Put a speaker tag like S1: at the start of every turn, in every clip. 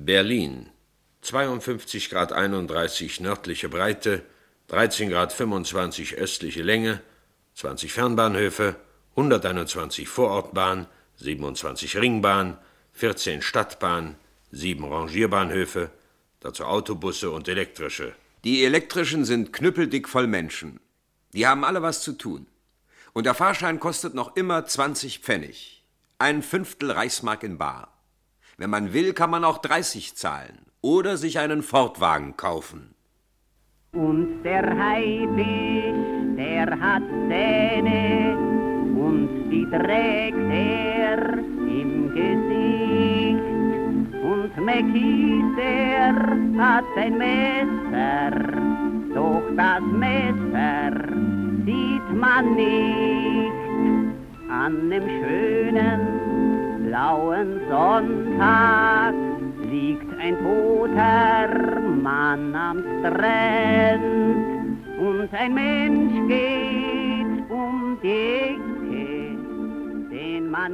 S1: Berlin, 52 Grad 31 nördliche Breite, 13 Grad 25 östliche Länge, 20 Fernbahnhöfe, 121 Vorortbahn, 27 Ringbahn, 14 Stadtbahn, 7 Rangierbahnhöfe, dazu Autobusse und elektrische.
S2: Die elektrischen sind knüppeldick voll Menschen. Die haben alle was zu tun. Und der Fahrschein kostet noch immer 20 Pfennig. 1/5 Reichsmark in bar. Wenn man will, kann man auch 30 zahlen. Oder sich einen Fortwagen kaufen.
S3: Und der Haifisch, der hat Zähne und die trägt er im Gesicht. Und Mäckis, der hat ein Messer, doch das Messer sieht man nicht. An dem schönen blauen Sonntag liegt ein toter Mann am Strand und ein Mensch geht um die Ecke, den man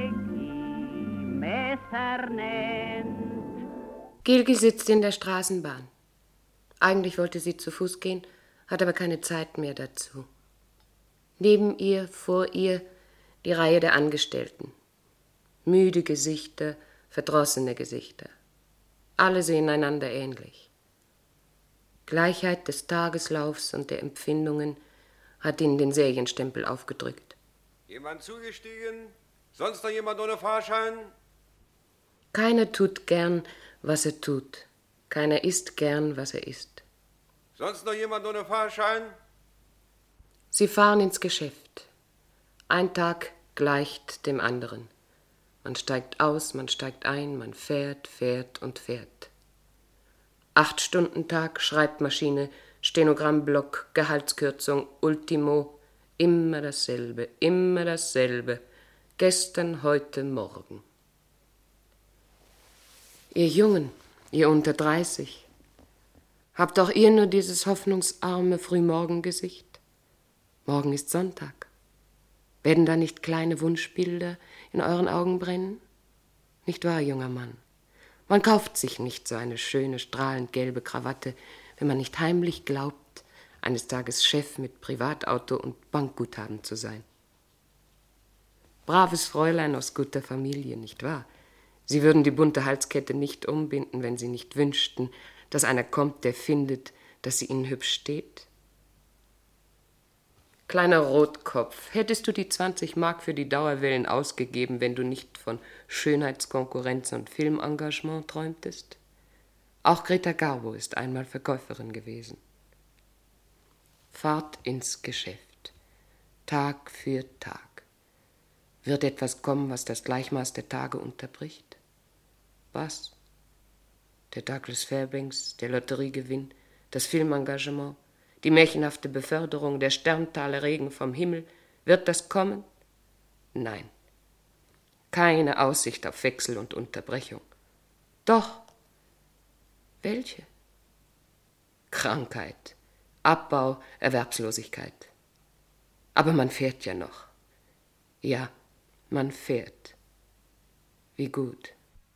S3: Messer nennt.
S4: Gilgi sitzt in der Straßenbahn. Eigentlich wollte sie zu Fuß gehen, hat aber keine Zeit mehr dazu. Neben ihr, vor ihr, die Reihe der Angestellten. Müde Gesichter, verdrossene Gesichter. Alle sehen einander ähnlich. Gleichheit des Tageslaufs und der Empfindungen hat ihnen den Serienstempel aufgedrückt.
S2: Jemand zugestiegen? Sonst noch jemand ohne Fahrschein?
S4: Keiner tut gern, was er tut. Keiner isst gern, was er isst.
S2: Sonst noch jemand ohne Fahrschein?
S4: Sie fahren ins Geschäft. Ein Tag gleicht dem anderen. Man steigt aus, man steigt ein, man fährt, fährt und fährt. 8-Stunden-Tag, Schreibmaschine, Stenogrammblock, Gehaltskürzung, Ultimo. Immer dasselbe, immer dasselbe. Gestern, heute, morgen. Ihr Jungen, ihr unter 30, habt auch ihr nur dieses hoffnungsarme Frühmorgengesicht? Morgen ist Sonntag. Werden da nicht kleine Wunschbilder in euren Augen brennen? Nicht wahr, junger Mann? Man kauft sich nicht so eine schöne, strahlend gelbe Krawatte, wenn man nicht heimlich glaubt, eines Tages Chef mit Privatauto und Bankguthaben zu sein. Braves Fräulein aus guter Familie, nicht wahr? Sie würden die bunte Halskette nicht umbinden, wenn sie nicht wünschten, dass einer kommt, der findet, dass sie ihnen hübsch steht. Kleiner Rotkopf, hättest du die 20 Mark für die Dauerwellen ausgegeben, wenn du nicht von Schönheitskonkurrenz und Filmengagement träumtest? Auch Greta Garbo ist einmal Verkäuferin gewesen. Fahrt ins Geschäft, Tag für Tag. Wird etwas kommen, was das Gleichmaß der Tage unterbricht? Was? Der Douglas Fairbanks, der Lotteriegewinn, das Filmengagement, die märchenhafte Beförderung, der Sterntaler-Regen vom Himmel. Wird das kommen? Nein. Keine Aussicht auf Wechsel und Unterbrechung. Doch. Welche? Krankheit, Abbau, Erwerbslosigkeit. Aber man fährt ja noch. Ja, man fährt. Wie gut.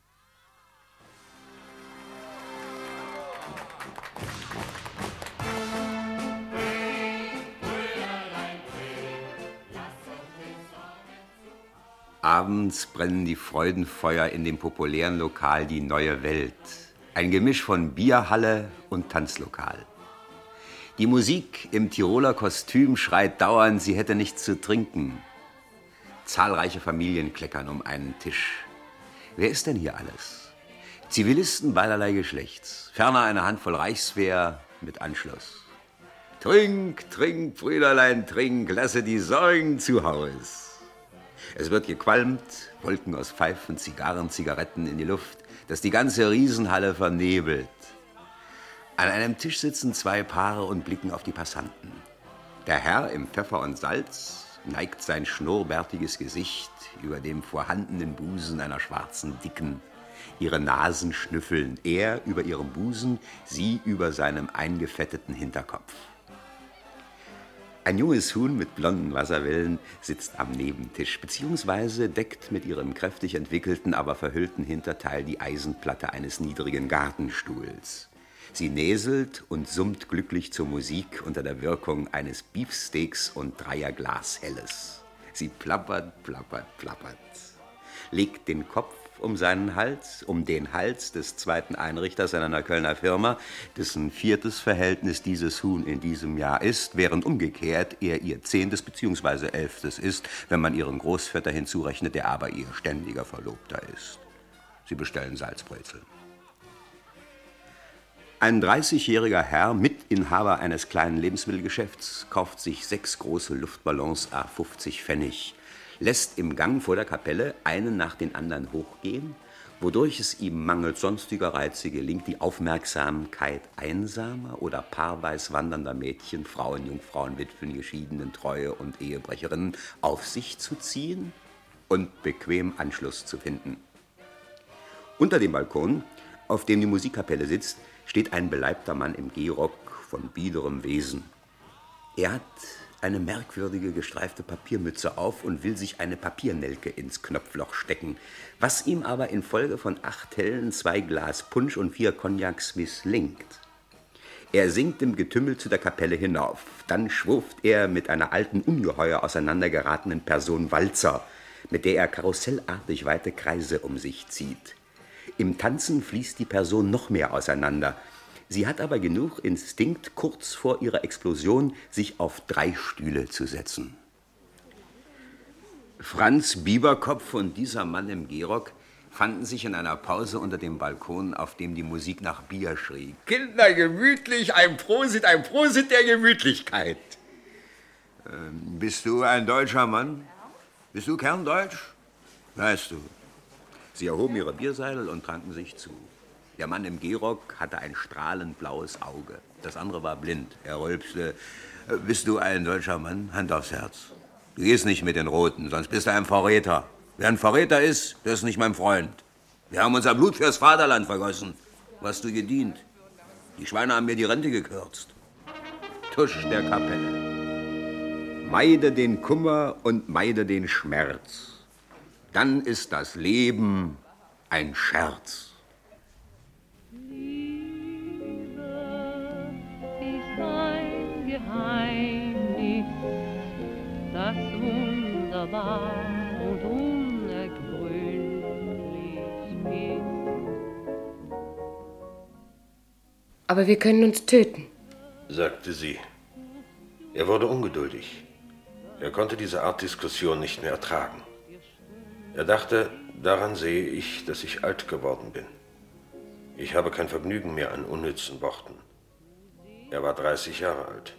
S2: Abends brennen die Freudenfeuer in dem populären Lokal Die Neue Welt. Ein Gemisch von Bierhalle und Tanzlokal. Die Musik im Tiroler Kostüm schreit dauernd, sie hätte nichts zu trinken. Zahlreiche Familien kleckern um einen Tisch. Wer ist denn hier alles? Zivilisten beiderlei Geschlechts. Ferner eine Handvoll Reichswehr mit Anschluss. Trink, trink, Brüderlein, trink, lasse die Sorgen zu Haus. Es wird gequalmt, Wolken aus Pfeifen, Zigarren, Zigaretten in die Luft, dass die ganze Riesenhalle vernebelt. An einem Tisch sitzen 2 Paare und blicken auf die Passanten. Der Herr im Pfeffer und Salz neigt sein schnurrbärtiges Gesicht über dem vorhandenen Busen einer schwarzen Dicken. Ihre Nasen schnüffeln, er über ihrem Busen, sie über seinem eingefetteten Hinterkopf. Ein junges Huhn mit blonden Wasserwellen sitzt am Nebentisch, beziehungsweise deckt mit ihrem kräftig entwickelten, aber verhüllten Hinterteil die Eisenplatte eines niedrigen Gartenstuhls. Sie näselt und summt glücklich zur Musik unter der Wirkung eines Beefsteaks und 3 Glas Helles. Sie plappert, plappert, plappert, legt den Kopf um seinen Hals, um den Hals des zweiten Einrichters einer Kölner Firma, dessen 4. Verhältnis dieses Huhn in diesem Jahr ist, während umgekehrt er ihr 10. bzw. 11. ist, wenn man ihren Großvetter hinzurechnet, der aber ihr ständiger Verlobter ist. Sie bestellen Salzbrezel. Ein 30-jähriger Herr, Mitinhaber eines kleinen Lebensmittelgeschäfts, kauft sich 6 große Luftballons à 50 Pfennig, lässt im Gang vor der Kapelle einen nach den anderen hochgehen, wodurch es ihm mangels sonstiger Reize gelingt, die Aufmerksamkeit einsamer oder paarweis wandernder Mädchen, Frauen, Jungfrauen, Witwen, Geschiedenen, Treue und Ehebrecherinnen auf sich zu ziehen und bequem Anschluss zu finden. Unter dem Balkon, auf dem die Musikkapelle sitzt, steht ein beleibter Mann im Gehrock von biederem Wesen. Er hat eine merkwürdige gestreifte Papiermütze auf und will sich eine Papiernelke ins Knopfloch stecken, was ihm aber infolge von 8 Hellen, 2 Glas Punsch und 4 Cognacs misslingt. Er sinkt im Getümmel zu der Kapelle hinauf. Dann schwurft er mit einer alten, ungeheuer auseinandergeratenen Person Walzer, mit der er karussellartig weite Kreise um sich zieht. Im Tanzen fließt die Person noch mehr auseinander. Sie hat aber genug Instinkt, kurz vor ihrer Explosion sich auf 3 Stühle zu setzen. Franz Bieberkopf und dieser Mann im Gehrock fanden sich in einer Pause unter dem Balkon, auf dem die Musik nach Bier schrie. Kinder, gemütlich, ein Prosit der Gemütlichkeit. Bist du ein deutscher Mann? Bist du kerndeutsch? Weißt du. Sie erhoben ihre Bierseidel und tranken sich zu. Der Mann im Gehrock hatte ein strahlend blaues Auge. Das andere war blind. Er rülpste: Bist du ein deutscher Mann? Hand aufs Herz. Du gehst nicht mit den Roten, sonst bist du ein Verräter. Wer ein Verräter ist, der ist nicht mein Freund. Wir haben unser Blut fürs Vaterland vergossen. Wo hast du gedient? Die Schweine haben mir die Rente gekürzt. Tusch der Kapelle. Meide den Kummer und meide den Schmerz. Dann ist das Leben ein Scherz.
S5: Geheimnis, das wunderbar und unergründlich ist.
S4: Aber wir können uns töten,
S1: sagte sie. Er wurde ungeduldig. Er konnte diese Art Diskussion nicht mehr ertragen. Er dachte, daran sehe ich, dass ich alt geworden bin. Ich habe kein Vergnügen mehr an unnützen Worten. Er war 30 Jahre alt.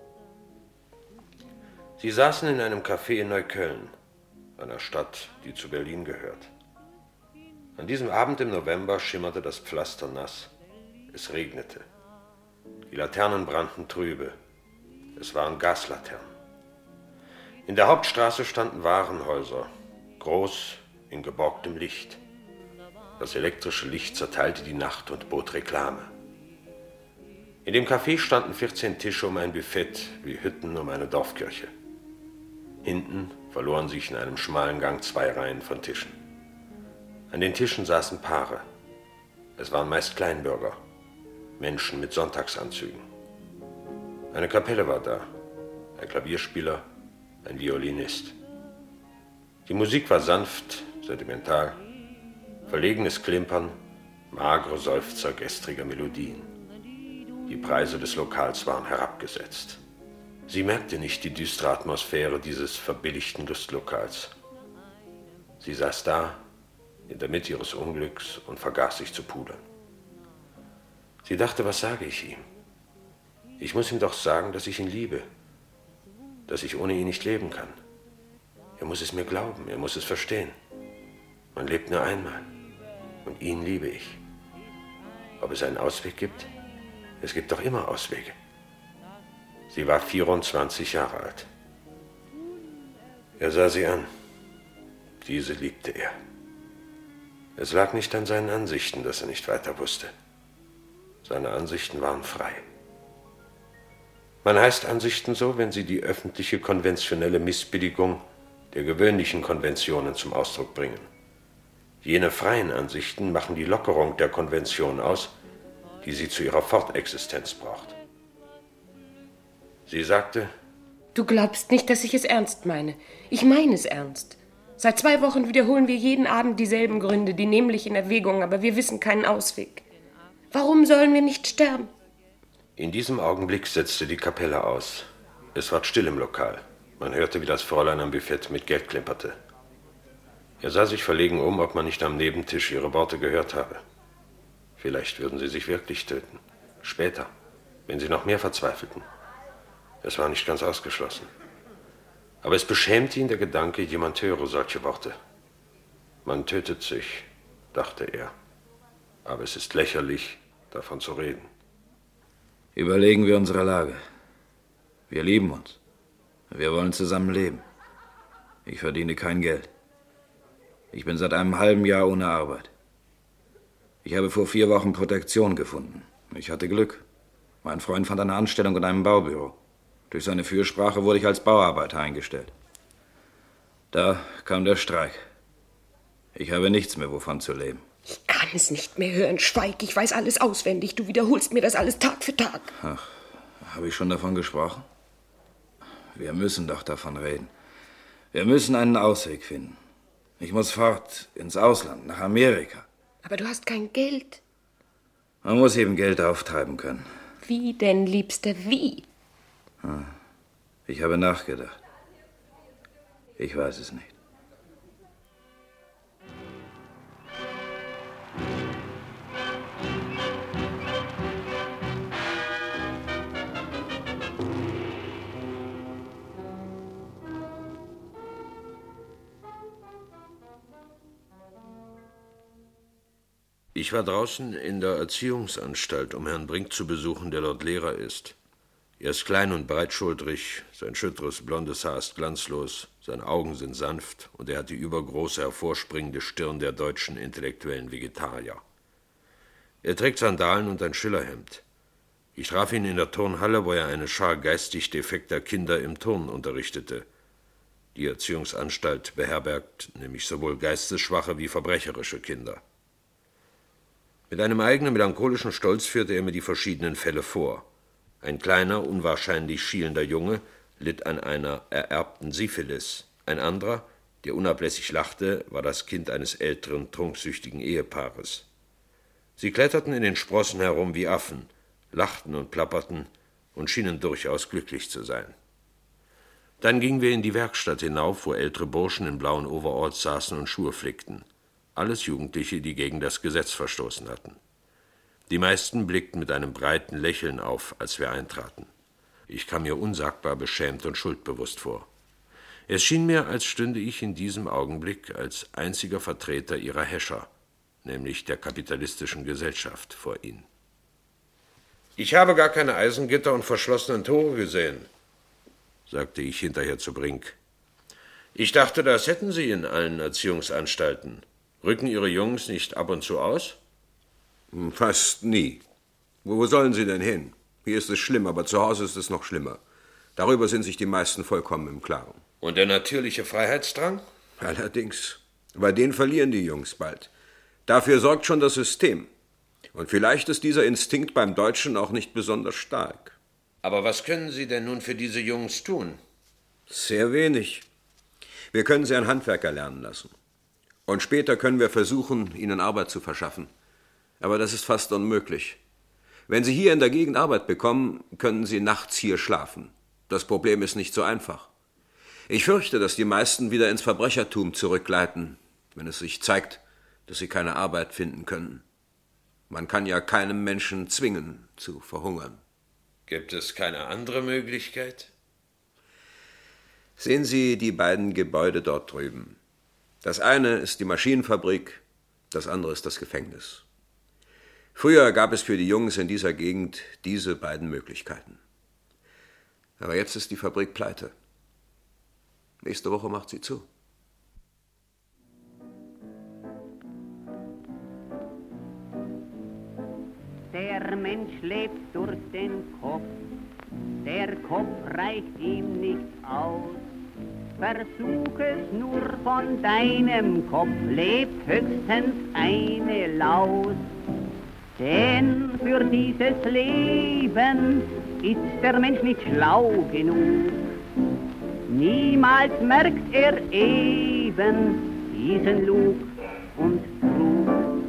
S1: Sie saßen in einem Café in Neukölln, einer Stadt, die zu Berlin gehört. An diesem Abend im November schimmerte das Pflaster nass. Es regnete. Die Laternen brannten trübe. Es waren Gaslaternen. In der Hauptstraße standen Warenhäuser, groß in geborgtem Licht. Das elektrische Licht zerteilte die Nacht und bot Reklame. In dem Café standen 14 Tische um ein Buffet, wie Hütten um eine Dorfkirche. Hinten verloren sich in einem schmalen Gang 2 Reihen von Tischen. An den Tischen saßen Paare. Es waren meist Kleinbürger, Menschen mit Sonntagsanzügen. Eine Kapelle war da, ein Klavierspieler, ein Violinist. Die Musik war sanft, sentimental, verlegenes Klimpern, magere Seufzer gestriger Melodien. Die Preise des Lokals waren herabgesetzt. Sie merkte nicht die düstere Atmosphäre dieses verbilligten Lustlokals. Sie saß da, in der Mitte ihres Unglücks und vergaß sich zu pudern. Sie dachte, was sage ich ihm? Ich muss ihm doch sagen, dass ich ihn liebe, dass ich ohne ihn nicht leben kann. Er muss es mir glauben, er muss es verstehen. Man lebt nur einmal und ihn liebe ich. Ob es einen Ausweg gibt? Es gibt doch immer Auswege. Sie war 24 Jahre alt. Er sah sie an. Diese liebte er. Es lag nicht an seinen Ansichten, dass er nicht weiter wusste. Seine Ansichten waren frei. Man heißt Ansichten so, wenn sie die öffentliche konventionelle Missbilligung der gewöhnlichen Konventionen zum Ausdruck bringen. Jene freien Ansichten machen die Lockerung der Konvention aus, die sie zu ihrer Fortexistenz braucht. Sie sagte:
S4: Du glaubst nicht, dass ich es ernst meine. Ich meine es ernst. Seit 2 Wochen wiederholen wir jeden Abend dieselben Gründe, die nämlichen Erwägungen, aber wir wissen keinen Ausweg. Warum sollen wir nicht sterben?
S1: In diesem Augenblick setzte die Kapelle aus. Es ward still im Lokal. Man hörte, wie das Fräulein am Buffett mit Geld klimperte. Er sah sich verlegen um, ob man nicht am Nebentisch ihre Worte gehört habe. Vielleicht würden sie sich wirklich töten. Später, wenn sie noch mehr verzweifelten. Es war nicht ganz ausgeschlossen. Aber es beschämte ihn der Gedanke, jemand höre solche Worte. Man tötet sich, dachte er. Aber es ist lächerlich, davon zu reden.
S6: Überlegen wir unsere Lage. Wir lieben uns. Wir wollen zusammen leben. Ich verdiene kein Geld. Ich bin seit einem halben Jahr ohne Arbeit. Ich habe vor 4 Wochen Protektion gefunden. Ich hatte Glück. Mein Freund fand eine Anstellung in einem Baubüro. Durch seine Fürsprache wurde ich als Bauarbeiter eingestellt. Da kam der Streik. Ich habe nichts mehr, wovon zu leben.
S4: Ich kann es nicht mehr hören. Schweig, ich weiß alles auswendig. Du wiederholst mir das alles Tag für Tag.
S6: Ach, habe ich schon davon gesprochen? Wir müssen doch davon reden. Wir müssen einen Ausweg finden. Ich muss fort, ins Ausland, nach Amerika.
S4: Aber du hast kein Geld.
S6: Man muss eben Geld auftreiben können.
S4: Wie denn, Liebster, wie?
S6: Ich habe nachgedacht. Ich weiß es nicht.
S1: Ich war draußen in der Erziehungsanstalt, um Herrn Brink zu besuchen, der dort Lehrer ist. Er ist klein und breitschultrig, sein schütteres blondes Haar ist glanzlos, seine Augen sind sanft und er hat die übergroße, hervorspringende Stirn der deutschen intellektuellen Vegetarier. Er trägt Sandalen und ein Schillerhemd. Ich traf ihn in der Turnhalle, wo er eine Schar geistig defekter Kinder im Turnen unterrichtete. Die Erziehungsanstalt beherbergt nämlich sowohl geistesschwache wie verbrecherische Kinder. Mit einem eigenen melancholischen Stolz führte er mir die verschiedenen Fälle vor. Ein kleiner, unwahrscheinlich schielender Junge litt an einer ererbten Syphilis. Ein anderer, der unablässig lachte, war das Kind eines älteren, trunksüchtigen Ehepaares. Sie kletterten in den Sprossen herum wie Affen, lachten und plapperten und schienen durchaus glücklich zu sein. Dann gingen wir in die Werkstatt hinauf, wo ältere Burschen in blauen Overalls saßen und Schuhe flickten. Alles Jugendliche, die gegen das Gesetz verstoßen hatten. Die meisten blickten mit einem breiten Lächeln auf, als wir eintraten. Ich kam mir unsagbar beschämt und schuldbewusst vor. Es schien mir, als stünde ich in diesem Augenblick als einziger Vertreter ihrer Häscher, nämlich der kapitalistischen Gesellschaft, vor ihnen. »Ich habe gar keine Eisengitter und verschlossenen Tore gesehen«, sagte ich hinterher zu Brink. »Ich dachte, das hätten Sie in allen Erziehungsanstalten. Rücken Ihre Jungs nicht ab und zu aus?«
S7: »Fast nie. Wo sollen sie denn hin? Hier ist es schlimm, aber zu Hause ist es noch schlimmer. Darüber sind sich die meisten vollkommen im Klaren.«
S1: »Und der natürliche Freiheitsdrang?«
S7: »Allerdings. Aber den verlieren die Jungs bald. Dafür sorgt schon das System. Und vielleicht ist dieser Instinkt beim Deutschen auch nicht besonders stark.«
S1: »Aber was können Sie denn nun für diese Jungs tun?«
S7: »Sehr wenig. Wir können sie ein Handwerker lernen lassen. Und später können wir versuchen, ihnen Arbeit zu verschaffen. Aber das ist fast unmöglich. Wenn sie hier in der Gegend Arbeit bekommen, können sie nachts hier schlafen. Das Problem ist nicht so einfach. Ich fürchte, dass die meisten wieder ins Verbrechertum zurückgleiten, wenn es sich zeigt, dass sie keine Arbeit finden können. Man kann ja keinem Menschen zwingen, zu verhungern.«
S1: »Gibt es keine andere Möglichkeit?«
S7: »Sehen Sie die beiden Gebäude dort drüben. Das eine ist die Maschinenfabrik, das andere ist das Gefängnis. Früher gab es für die Jungs in dieser Gegend diese beiden Möglichkeiten. Aber jetzt ist die Fabrik pleite. Nächste Woche macht sie zu.«
S3: Der Mensch lebt durch den Kopf, der Kopf reicht ihm nicht aus. Versuch es nur von deinem Kopf, lebt höchstens eine Laus. Denn für dieses Leben ist der Mensch nicht schlau genug. Niemals merkt er eben diesen Lug und Trug.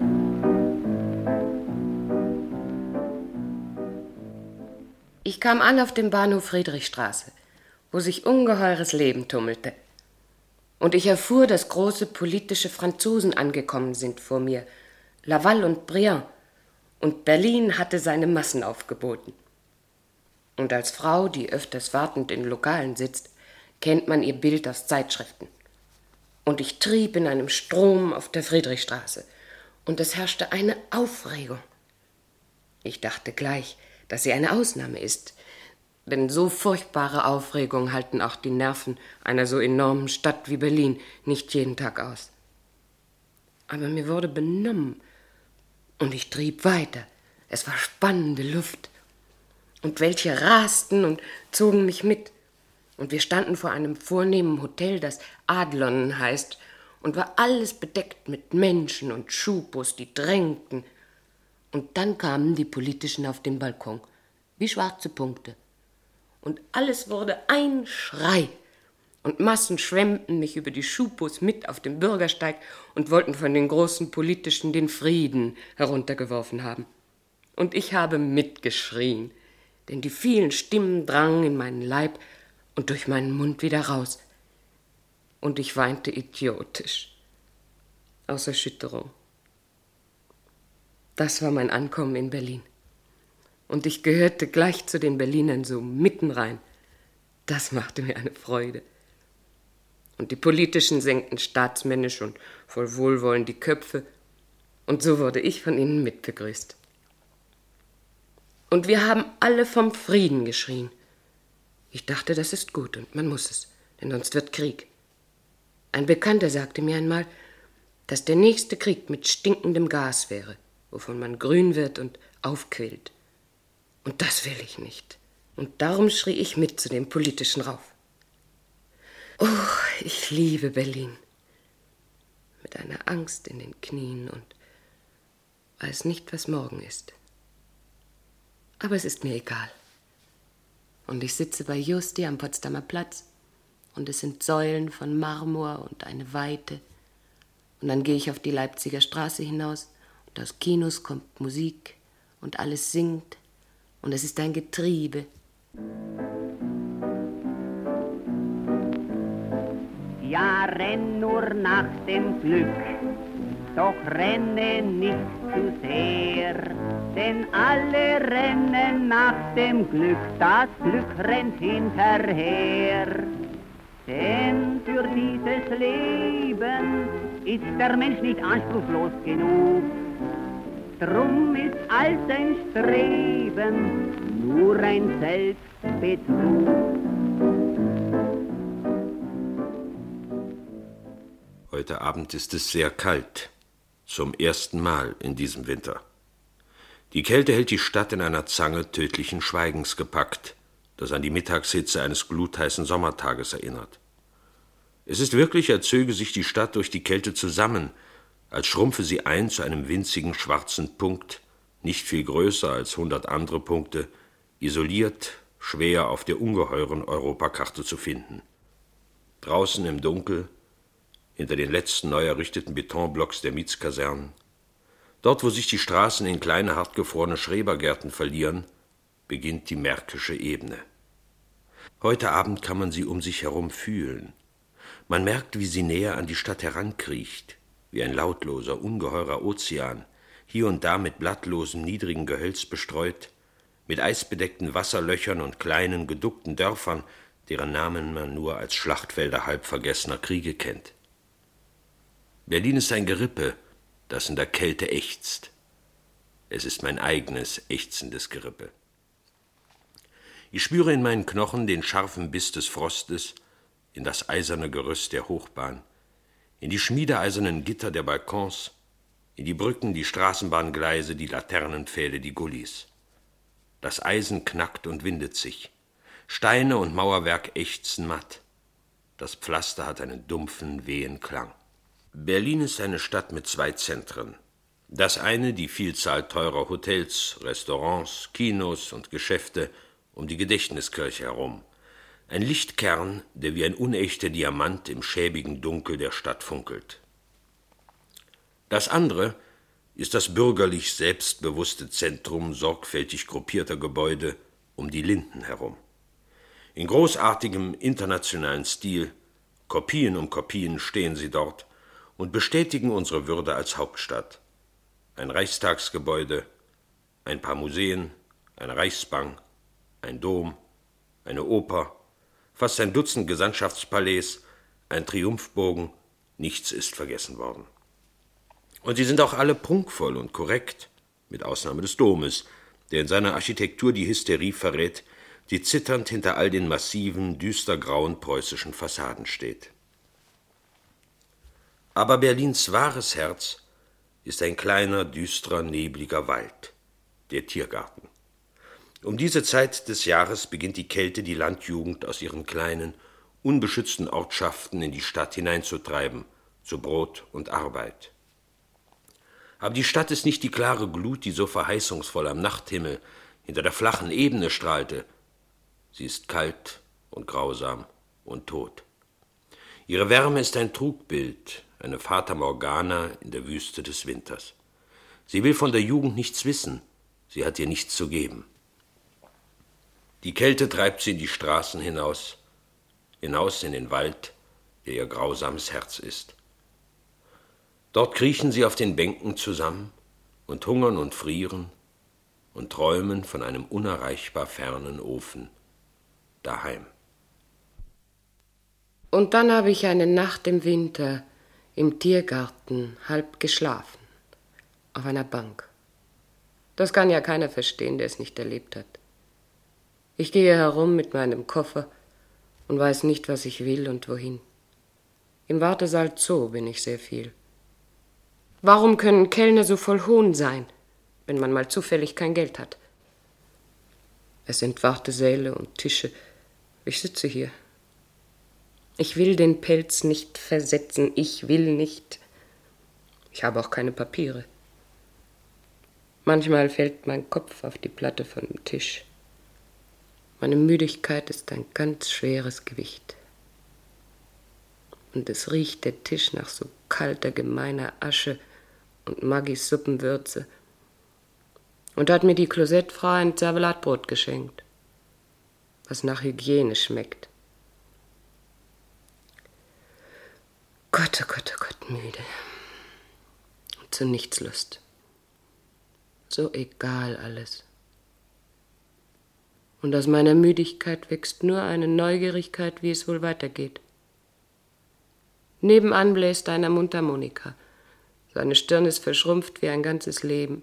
S4: Ich kam an auf dem Bahnhof Friedrichstraße, wo sich ungeheures Leben tummelte. Und ich erfuhr, dass große politische Franzosen angekommen sind vor mir, Laval und Briand, und Berlin hatte seine Massen aufgeboten. Und als Frau, die öfters wartend in Lokalen sitzt, kennt man ihr Bild aus Zeitschriften. Und ich trieb in einem Strom auf der Friedrichstraße, und es herrschte eine Aufregung. Ich dachte gleich, dass sie eine Ausnahme ist, denn so furchtbare Aufregung halten auch die Nerven einer so enormen Stadt wie Berlin nicht jeden Tag aus. Aber mir wurde benommen, und ich trieb weiter. Es war spannende Luft, und welche rasten und zogen mich mit. Und wir standen vor einem vornehmen Hotel, das Adlon heißt, und war alles bedeckt mit Menschen und Schupos, die drängten. Und dann kamen die Politischen auf den Balkon, wie schwarze Punkte. Und alles wurde ein Schrei. Und Massen schwemmten mich über die Schupos mit auf dem Bürgersteig und wollten von den großen Politischen den Frieden heruntergeworfen haben. Und ich habe mitgeschrien, denn die vielen Stimmen drangen in meinen Leib und durch meinen Mund wieder raus. Und ich weinte idiotisch, aus Erschütterung. Das war mein Ankommen in Berlin. Und ich gehörte gleich zu den Berlinern so mitten rein. Das machte mir eine Freude. Und die Politischen senkten staatsmännisch und voll Wohlwollen die Köpfe. Und so wurde ich von ihnen mitbegrüßt. Und wir haben alle vom Frieden geschrien. Ich dachte, das ist gut und man muss es, denn sonst wird Krieg. Ein Bekannter sagte mir einmal, dass der nächste Krieg mit stinkendem Gas wäre, wovon man grün wird und aufquillt. Und das will ich nicht. Und darum schrie ich mit zu dem Politischen rauf. Oh, ich liebe Berlin. Mit einer Angst in den Knien und weiß nicht, was morgen ist. Aber es ist mir egal. Und ich sitze bei Justi am Potsdamer Platz und es sind Säulen von Marmor und eine Weite. Und dann gehe ich auf die Leipziger Straße hinaus und aus Kinos kommt Musik und alles singt und es ist ein Getriebe.
S3: Ja, renn nur nach dem Glück, doch renne nicht zu sehr, denn alle rennen nach dem Glück, das Glück rennt hinterher. Denn für dieses Leben ist der Mensch nicht anspruchslos genug, drum ist all sein Streben nur ein Selbstbetrug.
S1: Heute Abend ist es sehr kalt, zum ersten Mal in diesem Winter. Die Kälte hält die Stadt in einer Zange tödlichen Schweigens gepackt, das an die Mittagshitze eines glutheißen Sommertages erinnert. Es ist wirklich, als zöge sich die Stadt durch die Kälte zusammen, als schrumpfe sie ein zu einem winzigen schwarzen Punkt, nicht viel größer als 100 andere Punkte, isoliert, schwer auf der ungeheuren Europakarte zu finden. Draußen im Dunkel, hinter den letzten neu errichteten Betonblocks der Mietskasernen, dort, wo sich die Straßen in kleine, hartgefrorene Schrebergärten verlieren, beginnt die Märkische Ebene. Heute Abend kann man sie um sich herum fühlen. Man merkt, wie sie näher an die Stadt herankriecht, wie ein lautloser, ungeheurer Ozean, hier und da mit blattlosem, niedrigen Gehölz bestreut, mit eisbedeckten Wasserlöchern und kleinen, geduckten Dörfern, deren Namen man nur als Schlachtfelder halbvergessener Kriege kennt. Berlin ist ein Gerippe, das in der Kälte ächzt. Es ist mein eigenes, ächzendes Gerippe. Ich spüre in meinen Knochen den scharfen Biss des Frostes, in das eiserne Gerüst der Hochbahn, in die schmiedeeisernen Gitter der Balkons, in die Brücken, die Straßenbahngleise, die Laternenpfähle, die Gullis. Das Eisen knackt und windet sich. Steine und Mauerwerk ächzen matt. Das Pflaster hat einen dumpfen, wehen Klang. Berlin ist eine Stadt mit 2 Zentren. Das eine die Vielzahl teurer Hotels, Restaurants, Kinos und Geschäfte um die Gedächtniskirche herum. Ein Lichtkern, der wie ein unechter Diamant im schäbigen Dunkel der Stadt funkelt. Das andere ist das bürgerlich selbstbewusste Zentrum sorgfältig gruppierter Gebäude um die Linden herum. In großartigem internationalen Stil, Kopien um Kopien stehen sie dort und bestätigen unsere Würde als Hauptstadt. Ein Reichstagsgebäude, ein paar Museen, eine Reichsbank, ein Dom, eine Oper, fast ein Dutzend Gesandtschaftspalais, ein Triumphbogen, nichts ist vergessen worden. Und sie sind auch alle prunkvoll und korrekt, mit Ausnahme des Domes, der in seiner Architektur die Hysterie verrät, die zitternd hinter all den massiven, düstergrauen preußischen Fassaden steht. Aber Berlins wahres Herz ist ein kleiner, düsterer, nebliger Wald, der Tiergarten. Um diese Zeit des Jahres beginnt die Kälte die Landjugend aus ihren kleinen, unbeschützten Ortschaften in die Stadt hineinzutreiben, zu Brot und Arbeit. Aber die Stadt ist nicht die klare Glut, die so verheißungsvoll am Nachthimmel hinter der flachen Ebene strahlte. Sie ist kalt und grausam und tot. Ihre Wärme ist ein Trugbild, eine Fata Morgana in der Wüste des Winters. Sie will von der Jugend nichts wissen, sie hat ihr nichts zu geben. Die Kälte treibt sie in die Straßen hinaus in den Wald, der ihr grausames Herz ist. Dort kriechen sie auf den Bänken zusammen und hungern und frieren und träumen von einem unerreichbar fernen Ofen daheim.
S4: Und dann habe ich eine Nacht im Winter im Tiergarten halb geschlafen, auf einer Bank. Das kann ja keiner verstehen, der es nicht erlebt hat. Ich gehe herum mit meinem Koffer und weiß nicht, was ich will und wohin. Im Wartesaal Zoo bin ich sehr viel. Warum können Kellner so voll Hohn sein, wenn man mal zufällig kein Geld hat? Es sind Wartesäle und Tische. Ich sitze hier. Ich will den Pelz nicht versetzen. Ich will nicht. Ich habe auch keine Papiere. Manchmal fällt mein Kopf auf die Platte von dem Tisch. Meine Müdigkeit ist ein ganz schweres Gewicht. Und es riecht der Tisch nach so kalter, gemeiner Asche und Maggis Suppenwürze. Und da hat mir die Klosettfrau ein Zervelatbrot geschenkt, was nach Hygiene schmeckt. Gott, oh Gott, oh Gott, müde. Und zu nichts Lust. So egal alles. Und aus meiner Müdigkeit wächst nur eine Neugierigkeit, wie es wohl weitergeht. Nebenan bläst einer Mundharmonika. Seine Stirn ist verschrumpft wie ein ganzes Leben.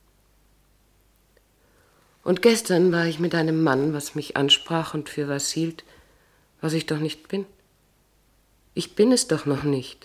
S4: Und gestern war ich mit einem Mann, was mich ansprach und für was hielt, was ich doch nicht bin. Ich bin es doch noch nicht.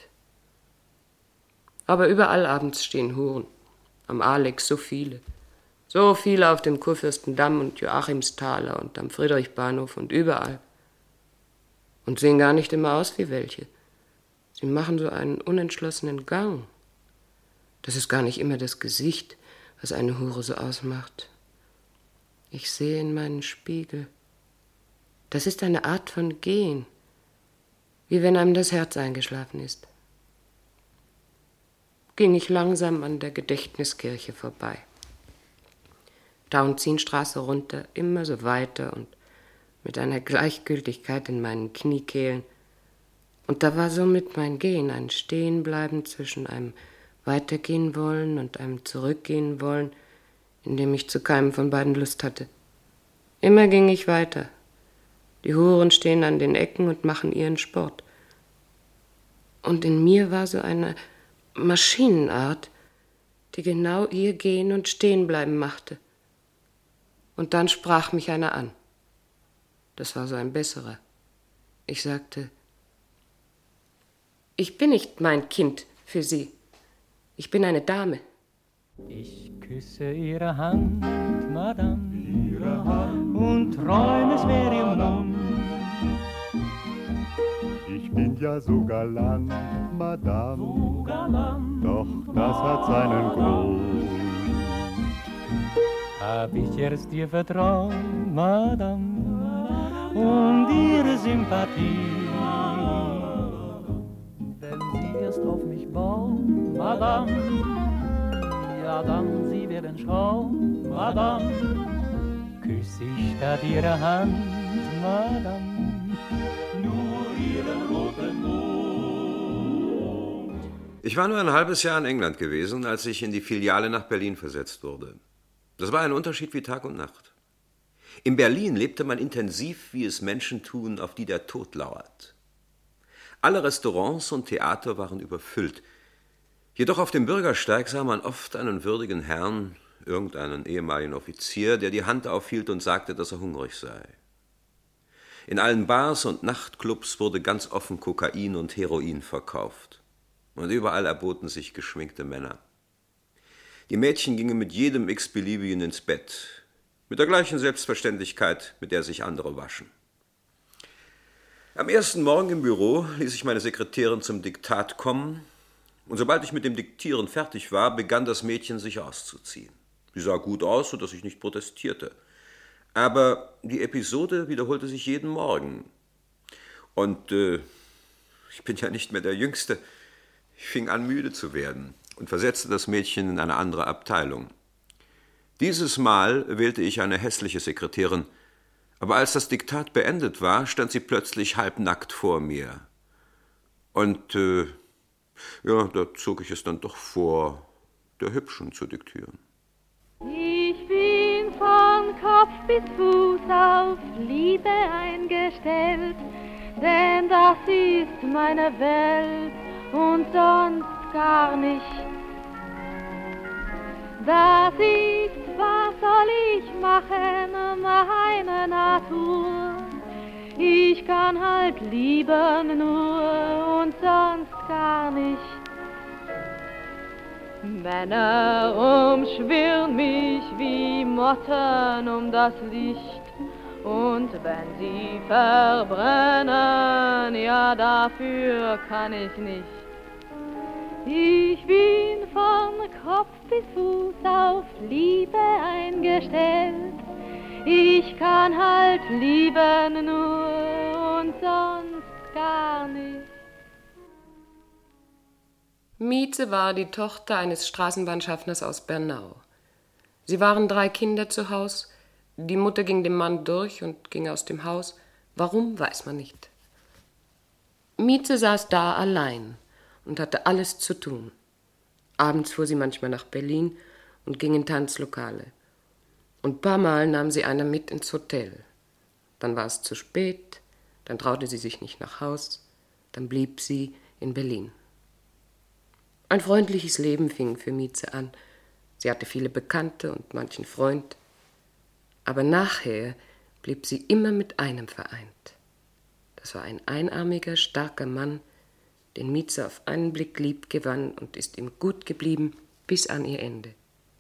S4: Aber überall abends stehen Huren. Am Alex so viele. So viele auf dem Kurfürstendamm und Joachimsthaler und am Friedrichbahnhof und überall. Und sehen gar nicht immer aus wie welche. Sie machen so einen unentschlossenen Gang. Das ist gar nicht immer das Gesicht, was eine Hure so ausmacht. Ich sehe in meinen Spiegel. Das ist eine Art von Gehen, wie wenn einem das Herz eingeschlafen ist. Ging ich langsam an der Gedächtniskirche vorbei. Tauentzienstraße runter, immer so weiter und mit einer Gleichgültigkeit in meinen Kniekehlen. Und da war somit mein Gehen, ein Stehenbleiben zwischen einem Weitergehen wollen und einem Zurückgehen wollen, in dem ich zu keinem von beiden Lust hatte. Immer ging ich weiter. Die Huren stehen an den Ecken und machen ihren Sport. Und in mir war so eine Maschinenart, die genau ihr Gehen und Stehenbleiben machte. Und dann sprach mich einer an. Das war so ein besserer. Ich sagte, ich bin nicht mein Kind für Sie. Ich bin eine Dame.
S8: Ich küsse Ihre Hand, Madame, Ihre Hand, und träume, es wäre Ihr Mund.
S9: sind ja so galant, Madame,
S5: so galant,
S9: doch das hat seinen Grund.
S8: Hab ich erst dir Vertrauen, Madame, und ihre Sympathie. Wenn sie erst auf mich bauen, Madame, ja dann sie werden schauen, Madame, küss ich statt ihrer Hand, Madame, nur ihren roten Mund.
S7: Ich war nur ein halbes Jahr in England gewesen, als ich in die Filiale nach Berlin versetzt wurde. Das war ein Unterschied wie Tag und Nacht. In Berlin lebte man intensiv, wie es Menschen tun, auf die der Tod lauert. Alle Restaurants und Theater waren überfüllt. Jedoch auf dem Bürgersteig sah man oft einen würdigen Herrn, irgendeinen ehemaligen Offizier, der die Hand aufhielt und sagte, dass er hungrig sei. In allen Bars und Nachtclubs wurde ganz offen Kokain und Heroin verkauft. Und überall erboten sich geschminkte Männer. Die Mädchen gingen mit jedem x-beliebigen ins Bett, mit der gleichen Selbstverständlichkeit, mit der sich andere waschen. Am ersten Morgen im Büro ließ ich meine Sekretärin zum Diktat kommen, und sobald ich mit dem Diktieren fertig war, begann das Mädchen sich auszuziehen. Sie sah gut aus, sodass ich nicht protestierte. Aber die Episode wiederholte sich jeden Morgen. Und ich bin ja nicht mehr der Jüngste. Ich fing an, müde zu werden und versetzte das Mädchen in eine andere Abteilung. Dieses Mal wählte ich eine hässliche Sekretärin, aber als das Diktat beendet war, stand sie plötzlich halbnackt vor mir. Und ja, da zog ich es dann doch vor, der Hübschen zu diktieren.
S10: Ich bin von Kopf bis Fuß auf Liebe eingestellt, denn das ist meine Welt und sonst gar nicht. Das ist, was soll ich machen, meine Natur. Ich kann halt lieben nur und sonst gar nicht. Männer umschwirren mich wie Motten um das Licht. Und wenn sie verbrennen, ja dafür kann ich nicht. Ich bin von Kopf bis Fuß auf Liebe eingestellt. Ich kann halt lieben nur und sonst gar nicht.
S4: Mieze war die Tochter eines Straßenbahnschaffners aus Bernau. Sie waren 3 Kinder zu Haus. Die Mutter ging dem Mann durch und ging aus dem Haus. Warum, weiß man nicht. Mieze saß da allein und hatte alles zu tun. Abends fuhr sie manchmal nach Berlin und ging in Tanzlokale. Und ein paar Mal nahm sie einer mit ins Hotel. Dann war es zu spät, dann traute sie sich nicht nach Haus, dann blieb sie in Berlin. Ein freundliches Leben fing für Mieze an. Sie hatte viele Bekannte und manchen Freund. Aber nachher blieb sie immer mit einem vereint. Das war ein einarmiger, starker Mann, den Mieze auf einen Blick lieb gewann und ist ihm gut geblieben bis an ihr Ende.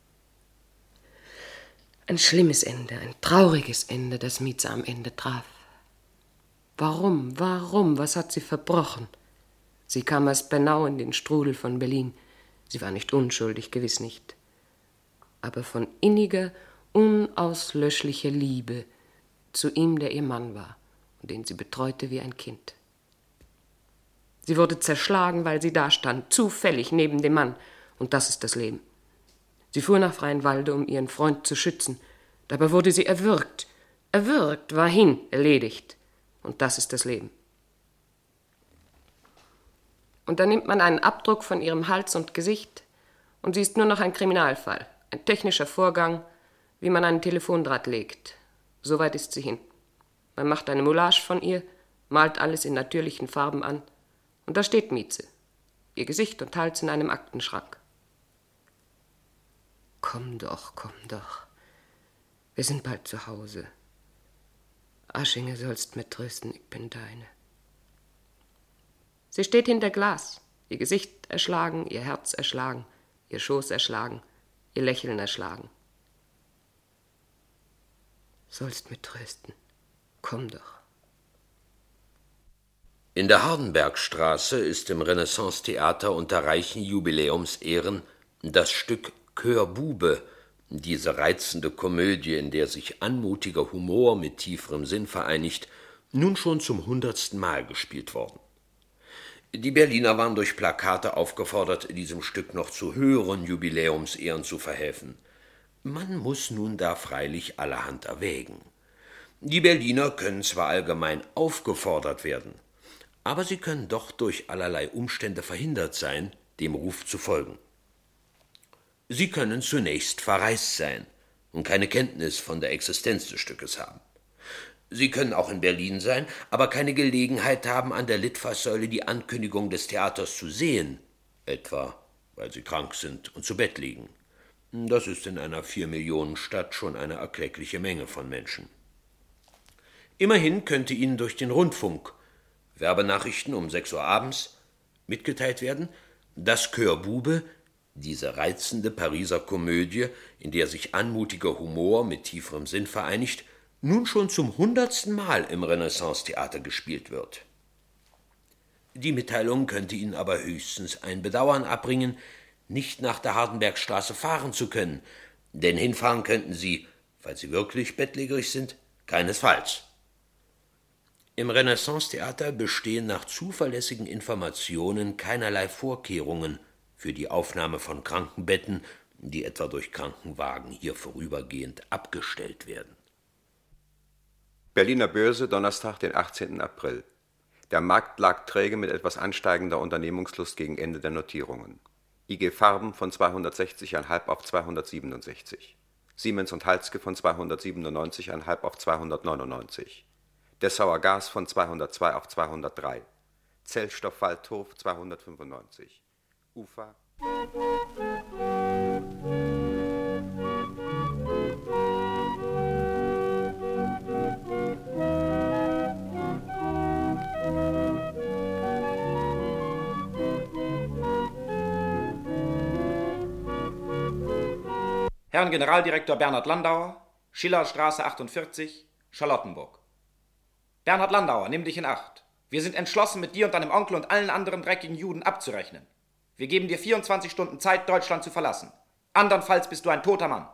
S4: Ein schlimmes Ende, ein trauriges Ende, das Mieze am Ende traf. Warum, was hat sie verbrochen? Sie kam aus Bernau in den Strudel von Berlin. Sie war nicht unschuldig, gewiss nicht. Aber von inniger, unauslöschlicher Liebe zu ihm, der ihr Mann war und den sie betreute wie ein Kind. Sie wurde zerschlagen, weil sie da stand, zufällig neben dem Mann. Und das ist das Leben. Sie fuhr nach Freienwalde, um ihren Freund zu schützen. Dabei wurde sie erwürgt. Erwürgt, war hin, erledigt. Und das ist das Leben. Und dann nimmt man einen Abdruck von ihrem Hals und Gesicht und sie ist nur noch ein Kriminalfall, ein technischer Vorgang, wie man einen Telefondraht legt. Soweit ist sie hin. Man macht eine Moulage von ihr, malt alles in natürlichen Farben an und da steht Mieze, ihr Gesicht und Hals in einem Aktenschrank. Komm doch, wir sind bald zu Hause. Aschinger, sollst mir trösten, ich bin deine. Sie steht hinter Glas, ihr Gesicht erschlagen, ihr Herz erschlagen, ihr Schoß erschlagen, ihr Lächeln erschlagen. Sollst mir trösten, komm doch.
S1: In der Hardenbergstraße ist im Renaissance-Theater unter reichen Jubiläumsehren das Stück Körbube, diese reizende Komödie, in der sich anmutiger Humor mit tieferem Sinn vereinigt, nun schon zum 100. Mal gespielt worden. Die Berliner waren durch Plakate aufgefordert, diesem Stück noch zu höheren Jubiläumsehren zu verhelfen. Man muss nun da freilich allerhand erwägen. Die Berliner können zwar allgemein aufgefordert werden, aber sie können doch durch allerlei Umstände verhindert sein, dem Ruf zu folgen. Sie können zunächst verreist sein und keine Kenntnis von der Existenz des Stückes haben. Sie können auch in Berlin sein, aber keine Gelegenheit haben, an der Litfaßsäule die Ankündigung des Theaters zu sehen, etwa weil sie krank sind und zu Bett liegen. Das ist in einer 4-Millionen-Stadt schon eine erkleckliche Menge von Menschen. Immerhin könnte Ihnen durch den Rundfunk, Werbenachrichten um 6 Uhr abends, mitgeteilt werden, dass Körbube, diese reizende Pariser Komödie, in der sich anmutiger Humor mit tieferem Sinn vereinigt, nun schon zum 100. Mal im Renaissance-Theater gespielt wird. Die Mitteilung könnte Ihnen aber höchstens ein Bedauern abbringen, nicht nach der Hardenbergstraße fahren zu können, denn hinfahren könnten Sie, weil Sie wirklich bettlägerig sind, keinesfalls. Im Renaissance-Theater bestehen nach zuverlässigen Informationen keinerlei Vorkehrungen für die Aufnahme von Krankenbetten, die etwa durch Krankenwagen hier vorübergehend abgestellt werden.
S2: Berliner Börse, Donnerstag, den 18. April. Der Markt lag träge mit etwas ansteigender Unternehmungslust gegen Ende der Notierungen. IG Farben von 260,5 auf 267. Siemens & Halske von 297,5 auf 299. Dessauer Gas von 202 auf 203. Zellstoff Waldhof 295. UFA.
S11: Herrn Generaldirektor Bernhard Landauer, Schillerstraße 48, Charlottenburg. Bernhard Landauer, nimm dich in Acht. Wir sind entschlossen, mit dir und deinem Onkel und allen anderen dreckigen Juden abzurechnen. Wir geben dir 24 Stunden Zeit, Deutschland zu verlassen. Andernfalls bist du ein toter Mann.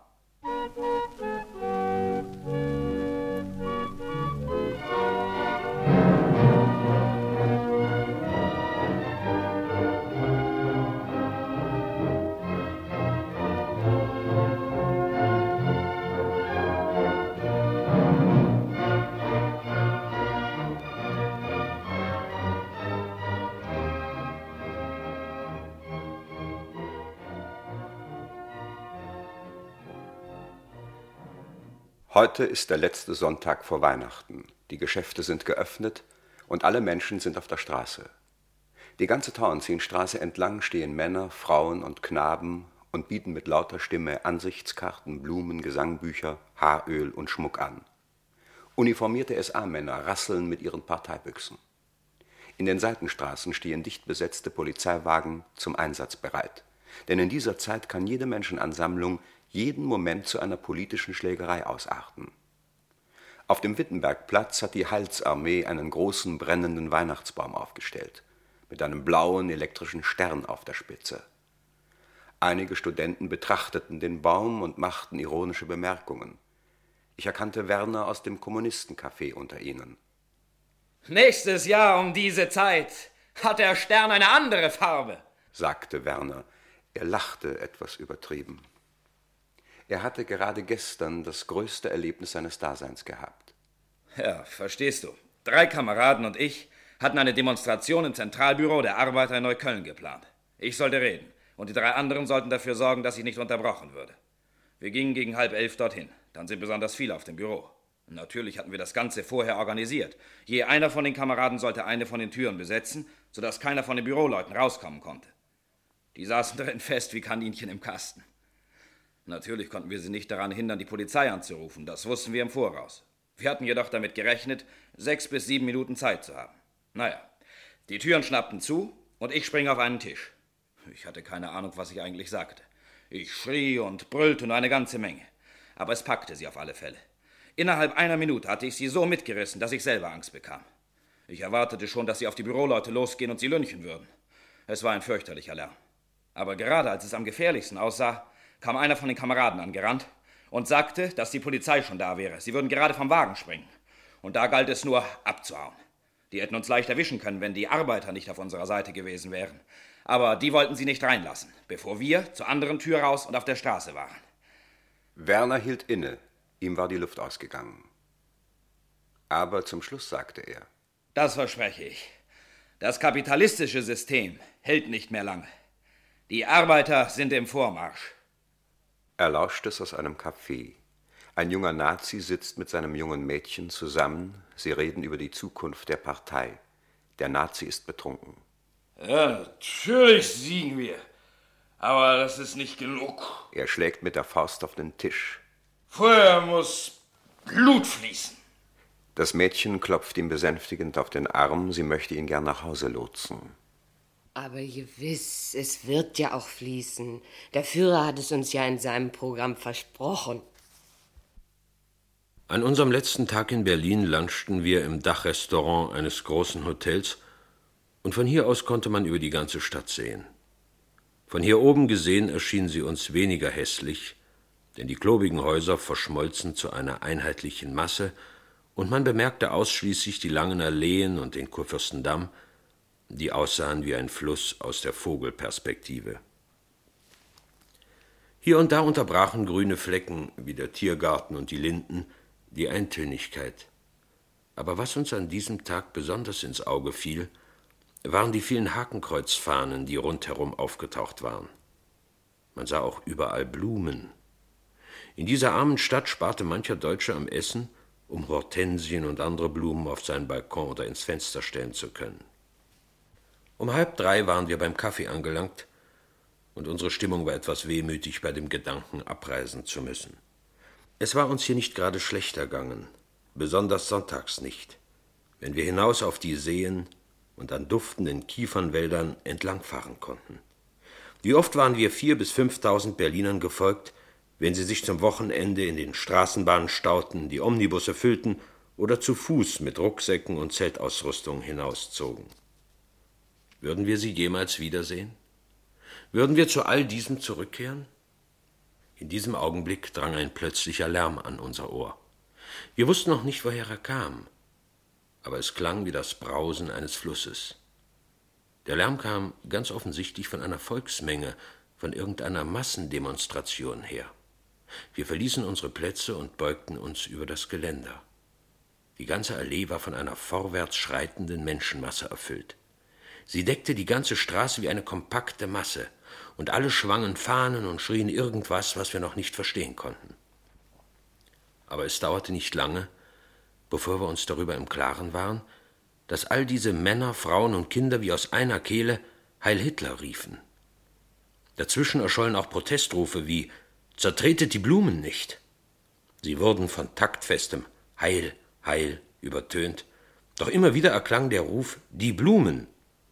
S2: Heute ist der letzte Sonntag vor Weihnachten. Die Geschäfte sind geöffnet und alle Menschen sind auf der Straße. Die ganze Tauentzienstraße entlang stehen Männer, Frauen und Knaben und bieten mit lauter Stimme Ansichtskarten, Blumen, Gesangbücher, Haaröl und Schmuck an. Uniformierte SA-Männer rasseln mit ihren Parteibüchsen. In den Seitenstraßen stehen dicht besetzte Polizeiwagen zum Einsatz bereit. Denn in dieser Zeit kann jede Menschenansammlung jeden Moment zu einer politischen Schlägerei ausarten. Auf dem Wittenbergplatz hat die Heilsarmee einen großen brennenden Weihnachtsbaum aufgestellt, mit einem blauen elektrischen Stern auf der Spitze. Einige Studenten betrachteten den Baum und machten ironische Bemerkungen. Ich erkannte Werner aus dem Kommunistencafé unter ihnen.
S11: Nächstes Jahr um diese Zeit hat der Stern eine andere Farbe,
S2: sagte Werner. Er lachte etwas übertrieben. Er hatte gerade gestern das größte Erlebnis seines Daseins gehabt.
S11: Ja, verstehst du. 3 Kameraden und ich hatten eine Demonstration im Zentralbüro der Arbeiter in Neukölln geplant. Ich sollte reden und die 3 anderen sollten dafür sorgen, dass ich nicht unterbrochen würde. Wir gingen gegen 10:30 dorthin. Dann sind besonders viele auf dem Büro. Und natürlich hatten wir das Ganze vorher organisiert. Je einer von den Kameraden sollte eine von den Türen besetzen, sodass keiner von den Büroleuten rauskommen konnte. Die saßen drin fest wie Kaninchen im Kasten. Natürlich konnten wir sie nicht daran hindern, die Polizei anzurufen. Das wussten wir im Voraus. Wir hatten jedoch damit gerechnet, 6 bis 7 Minuten Zeit zu haben. Naja, die Türen schnappten zu und ich springe auf einen Tisch. Ich hatte keine Ahnung, was ich eigentlich sagte. Ich schrie und brüllte nur eine ganze Menge. Aber es packte sie auf alle Fälle. Innerhalb einer Minute hatte ich sie so mitgerissen, dass ich selber Angst bekam. Ich erwartete schon, dass sie auf die Büroleute losgehen und sie lynchen würden. Es war ein fürchterlicher Lärm. Aber gerade als es am gefährlichsten aussah, kam einer von den Kameraden angerannt und sagte, dass die Polizei schon da wäre. Sie würden gerade vom Wagen springen. Und da galt es nur, abzuhauen. Die hätten uns leicht erwischen können, wenn die Arbeiter nicht auf unserer Seite gewesen wären. Aber die wollten sie nicht reinlassen, bevor wir zur anderen Tür raus und auf der Straße waren.
S2: Werner hielt inne. Ihm war die Luft ausgegangen. Aber zum Schluss sagte er:
S11: Das verspreche ich. Das kapitalistische System hält nicht mehr lange. Die Arbeiter sind im Vormarsch.
S2: Er lauscht es aus einem Café. Ein junger Nazi sitzt mit seinem jungen Mädchen zusammen. Sie reden über die Zukunft der Partei. Der Nazi ist betrunken.
S11: Ja, natürlich siegen wir. Aber das ist nicht genug.
S2: Er schlägt mit der Faust auf den Tisch.
S11: Vorher muss Blut fließen.
S2: Das Mädchen klopft ihm besänftigend auf den Arm. Sie möchte ihn gern nach Hause lotsen.
S4: Aber gewiss, es wird ja auch fließen. Der Führer hat es uns ja in seinem Programm versprochen.
S1: An unserem letzten Tag in Berlin lunchten wir im Dachrestaurant eines großen Hotels und von hier aus konnte man über die ganze Stadt sehen. Von hier oben gesehen erschien sie uns weniger hässlich, denn die klobigen Häuser verschmolzen zu einer einheitlichen Masse und man bemerkte ausschließlich die langen Alleen und den Kurfürstendamm, die aussahen wie ein Fluss aus der Vogelperspektive. Hier und da unterbrachen grüne Flecken, wie der Tiergarten und die Linden, die Eintönigkeit. Aber was uns an diesem Tag besonders ins Auge fiel, waren die vielen Hakenkreuzfahnen, die rundherum aufgetaucht waren. Man sah auch überall Blumen. In dieser armen Stadt sparte mancher Deutsche am Essen, um Hortensien und andere Blumen auf seinen Balkon oder ins Fenster stellen zu können. Um 2:30 waren wir beim Kaffee angelangt, und unsere Stimmung war etwas wehmütig bei dem Gedanken, abreisen zu müssen. Es war uns hier nicht gerade schlecht ergangen, besonders sonntags nicht, wenn wir hinaus auf die Seen und an duftenden Kiefernwäldern entlangfahren konnten. Wie oft waren wir 4.000 bis 5.000 Berlinern gefolgt, wenn sie sich zum Wochenende in den Straßenbahnen stauten, die Omnibusse füllten oder zu Fuß mit Rucksäcken und Zeltausrüstung hinauszogen. Würden wir sie jemals wiedersehen? Würden wir zu all diesem zurückkehren? In diesem Augenblick drang ein plötzlicher Lärm an unser Ohr. Wir wussten noch nicht, woher er kam, aber es klang wie das Brausen eines Flusses. Der Lärm kam ganz offensichtlich von einer Volksmenge, von irgendeiner Massendemonstration her. Wir verließen unsere Plätze und beugten uns über das Geländer. Die ganze Allee war von einer vorwärts schreitenden Menschenmasse erfüllt. Sie deckte die ganze Straße wie eine kompakte Masse, und alle schwangen Fahnen und schrien irgendwas, was wir noch nicht verstehen konnten. Aber es dauerte nicht lange, bevor wir uns darüber im Klaren waren, dass all diese Männer, Frauen und Kinder wie aus einer Kehle Heil Hitler riefen. Dazwischen erschollen auch Protestrufe wie »Zertretet die Blumen nicht«. Sie wurden von taktfestem »Heil, Heil« übertönt, doch immer wieder erklang der Ruf »Die Blumen«.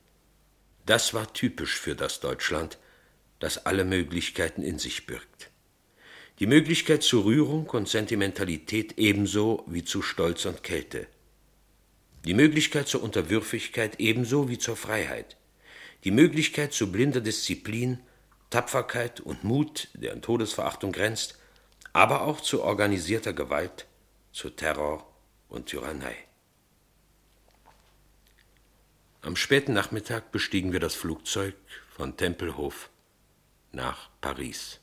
S1: Das war typisch für das Deutschland, das alle Möglichkeiten in sich birgt. Die Möglichkeit zu Rührung und Sentimentalität ebenso wie zu Stolz und Kälte. Die Möglichkeit zur Unterwürfigkeit ebenso wie zur Freiheit. Die Möglichkeit zu blinder Disziplin, Tapferkeit und Mut, der an Todesverachtung grenzt, aber auch zu organisierter Gewalt, zu Terror und Tyrannei. Am späten Nachmittag bestiegen wir das Flugzeug von Tempelhof nach Paris.